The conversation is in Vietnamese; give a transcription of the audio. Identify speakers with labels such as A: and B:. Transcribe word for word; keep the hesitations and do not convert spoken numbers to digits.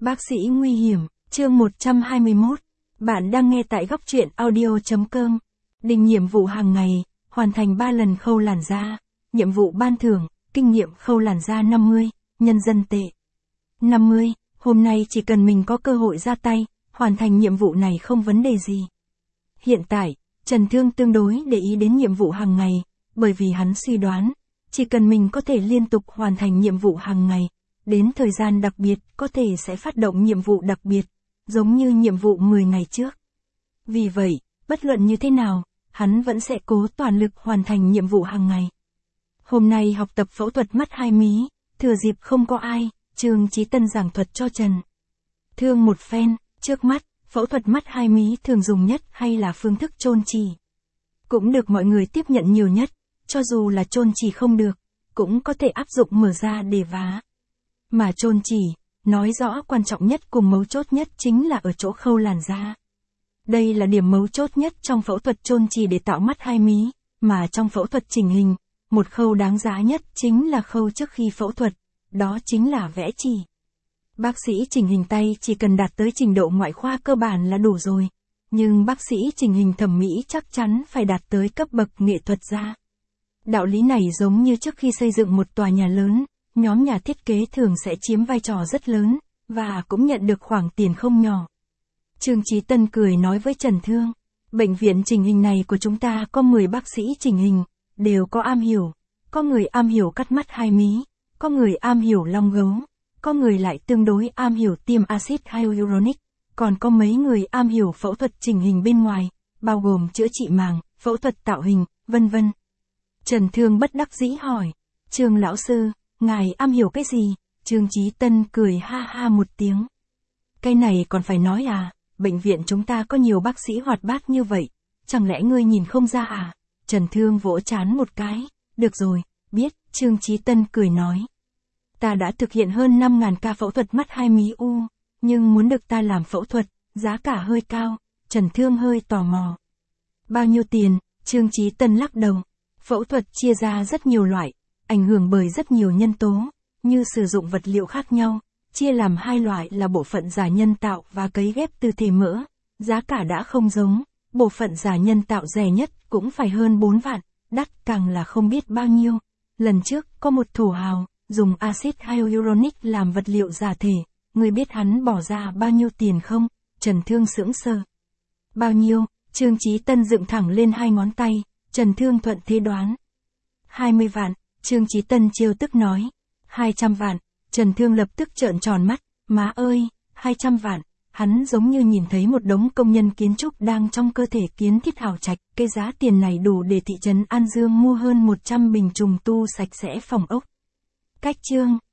A: Bác sĩ nguy hiểm, chương một trăm hai mươi mốt. Bạn đang nghe tại góc truyện audio chấm com. Định nhiệm vụ hàng ngày, hoàn thành ba lần khâu làn da. Nhiệm vụ ban thưởng, kinh nghiệm khâu làn da năm mươi, nhân dân tệ. năm mươi, hôm nay chỉ cần mình có cơ hội ra tay, hoàn thành nhiệm vụ này không vấn đề gì. Hiện tại, Trần Thương tương đối để ý đến nhiệm vụ hàng ngày, bởi vì hắn suy đoán, chỉ cần mình có thể liên tục hoàn thành nhiệm vụ hàng ngày, đến thời gian đặc biệt có thể sẽ phát động nhiệm vụ đặc biệt, giống như nhiệm vụ mười ngày trước. Vì vậy, bất luận như thế nào, hắn vẫn sẽ cố toàn lực hoàn thành nhiệm vụ hàng ngày. Hôm nay học tập phẫu thuật mắt hai mí, thừa dịp không có ai, Trương Chí Tân giảng thuật cho Trần Thương một phen. Trước mắt, phẫu thuật mắt hai mí thường dùng nhất hay là phương thức chôn chì. Cũng được mọi người tiếp nhận nhiều nhất, cho dù là chôn chì không được, cũng có thể áp dụng mở ra để vá. Mà chôn chì, nói rõ quan trọng nhất cùng mấu chốt nhất chính là ở chỗ khâu làn da. Đây là điểm mấu chốt nhất trong phẫu thuật chôn chì để tạo mắt hai mí, mà trong phẫu thuật chỉnh hình, một khâu đáng giá nhất chính là khâu trước khi phẫu thuật, đó chính là vẽ chì. Bác sĩ chỉnh hình tay chỉ cần đạt tới trình độ ngoại khoa cơ bản là đủ rồi, nhưng bác sĩ chỉnh hình thẩm mỹ chắc chắn phải đạt tới cấp bậc nghệ thuật da. Đạo lý này giống như trước khi xây dựng một tòa nhà lớn, nhóm nhà thiết kế thường sẽ chiếm vai trò rất lớn, và cũng nhận được khoản tiền không nhỏ. Trương Chí Tân cười nói với Trần Thương, bệnh viện chỉnh hình này của chúng ta có mười bác sĩ chỉnh hình, đều có am hiểu, có người am hiểu cắt mắt hai mí, có người am hiểu long gấu, có người lại tương đối am hiểu tiêm axit hyaluronic, còn có mấy người am hiểu phẫu thuật chỉnh hình bên ngoài, bao gồm chữa trị màng, phẫu thuật tạo hình, vân vân. Trần Thương bất đắc dĩ hỏi, Trương lão sư, ngài am hiểu cái gì? Trương Chí Tân cười ha ha một tiếng. Cái này còn phải nói à, bệnh viện chúng ta có nhiều bác sĩ hoạt bát như vậy, chẳng lẽ ngươi nhìn không ra à? Trần Thương vỗ trán một cái, được rồi, biết, Trương Chí Tân cười nói. Ta đã thực hiện hơn năm nghìn ca phẫu thuật mắt hai mí u, nhưng muốn được ta làm phẫu thuật, giá cả hơi cao, Trần Thương hơi tò mò. Bao nhiêu tiền? Trương Chí Tân lắc đầu. Phẫu thuật chia ra rất nhiều loại, ảnh hưởng bởi rất nhiều nhân tố, như sử dụng vật liệu khác nhau, chia làm hai loại là bộ phận giả nhân tạo và cấy ghép từ thể mỡ, giá cả đã không giống, bộ phận giả nhân tạo rẻ nhất cũng phải hơn bốn vạn, đắt càng là không biết bao nhiêu. Lần trước có một thổ hào, dùng axit hyaluronic làm vật liệu giả thể, người biết hắn bỏ ra bao nhiêu tiền không? Trần Thương sững sờ. Bao nhiêu? Trương Chí Tân dựng thẳng lên hai ngón tay, Trần Thương thuận thế đoán. hai mươi vạn, Trương Chí Tân trêu tức nói. hai trăm vạn, Trần Thương lập tức trợn tròn mắt, má ơi, hai trăm vạn, hắn giống như nhìn thấy một đống công nhân kiến trúc đang trong cơ thể kiến thiết hào trạch, cái giá tiền này đủ để thị trấn An Dương mua hơn một trăm bình trùng tu sạch sẽ phòng ốc. Cách chương